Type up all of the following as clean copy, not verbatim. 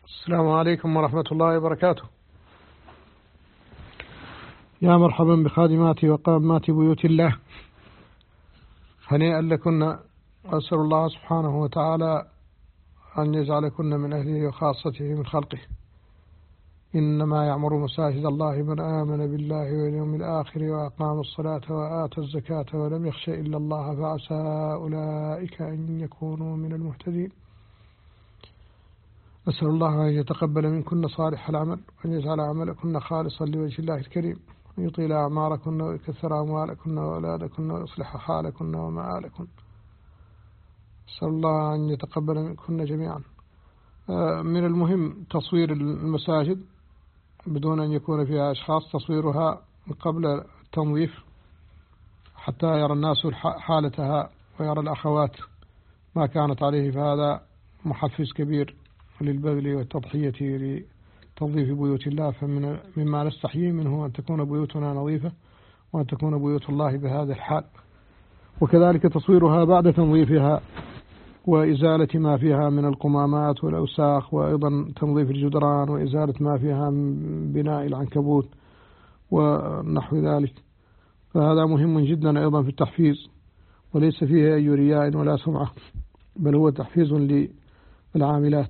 السلام عليكم ورحمة الله وبركاته. يا مرحبا بخادمات وقامات بيوت الله، هنيئا لكن، أسأل الله سبحانه وتعالى أن يجعلكن من أهله وخاصته من خلقه. إنما يعمر مساجد الله من آمن بالله واليوم الآخر وأقام الصلاة وآتى الزكاة ولم يخش إلا الله فعسى أولئك أن يكونوا من المهتدين. أسأل الله أن يتقبل منكن صالح العمل وأن يجعل عملكن خالصا لوجه الله الكريم، وأن يطيل أعماركن ويكثر أموالكن وأولادكن ويصلح حالكن ومآلكن. أسأل الله أن يتقبل منكن جميعا. من المهم تصوير المساجد بدون أن يكون فيها أشخاص، تصويرها قبل التنظيف حتى يرى الناس حالتها ويرى الأخوات ما كانت عليه، فهذا محفز كبير للبذل والتضحية لتنظيف بيوت الله. فمما نستحيي منه أن تكون بيوتنا نظيفة وأن تكون بيوت الله بهذا الحال. وكذلك تصويرها بعد تنظيفها وإزالة ما فيها من القمامات والأوساخ، وأيضا تنظيف الجدران وإزالة ما فيها من بناء العنكبوت ونحو ذلك. فهذا مهم جدا أيضا في التحفيز، وليس فيه أي رياء ولا سمعة، بل هو تحفيز للعاملات.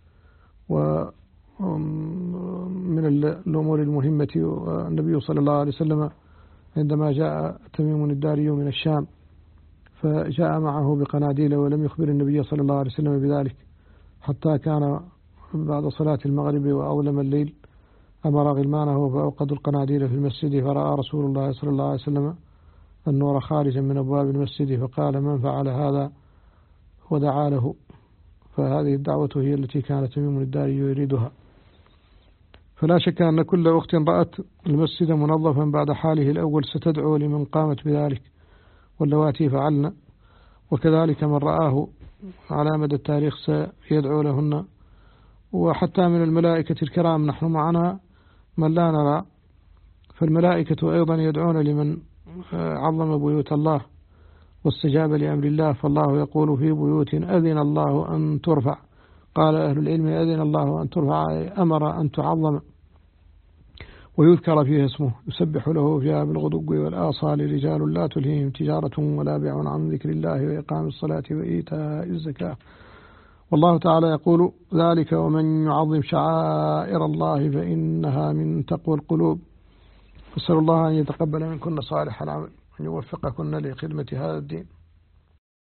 ومن الأمور المهمة، النبي صلى الله عليه وسلم عندما جاء تميم الداري من الشام فجاء معه بقناديل، ولم يخبر النبي صلى الله عليه وسلم بذلك حتى كان بعد صلاة المغرب وأظلم الليل، أمر غلمانه فأوقدوا القناديل في المسجد، فرأى رسول الله صلى الله عليه وسلم النور خارجا من أبواب المسجد، فقال: من فعل هذا؟ ودعا له. فهذه الدعوة هي التي كان تميم الداري يريدها. فلا شك أن كل أخت رأت المسجد منظفا بعد حاله الأول ستدعو لمن قامت بذلك واللواتي فعلن، وكذلك من رآه على مدى التاريخ سيدعو لهن. وحتى من الملائكة الكرام نحن معنا من لا نرى، فالملائكة أيضا يدعون لمن عظم بيوت الله واستجاب لأمر الله. فالله يقول: في بيوت أذن الله أن ترفع. قال أهل العلم: أذن الله أن ترفع أمر أن تعظم ويذكر فيها اسمه، يسبح له فيها بالغدو والآصال رجال لا تلهيهم تجارة ولا بيع عن ذكر الله وإقام الصلاة وإيتاء الزكاة. والله تعالى يقول: ذلك ومن يعظم شعائر الله فإنها من تقوى القلوب. أسأل الله أن يتقبل منكن صالح العمل، أن يوفقكن لخدمة هذا الدين.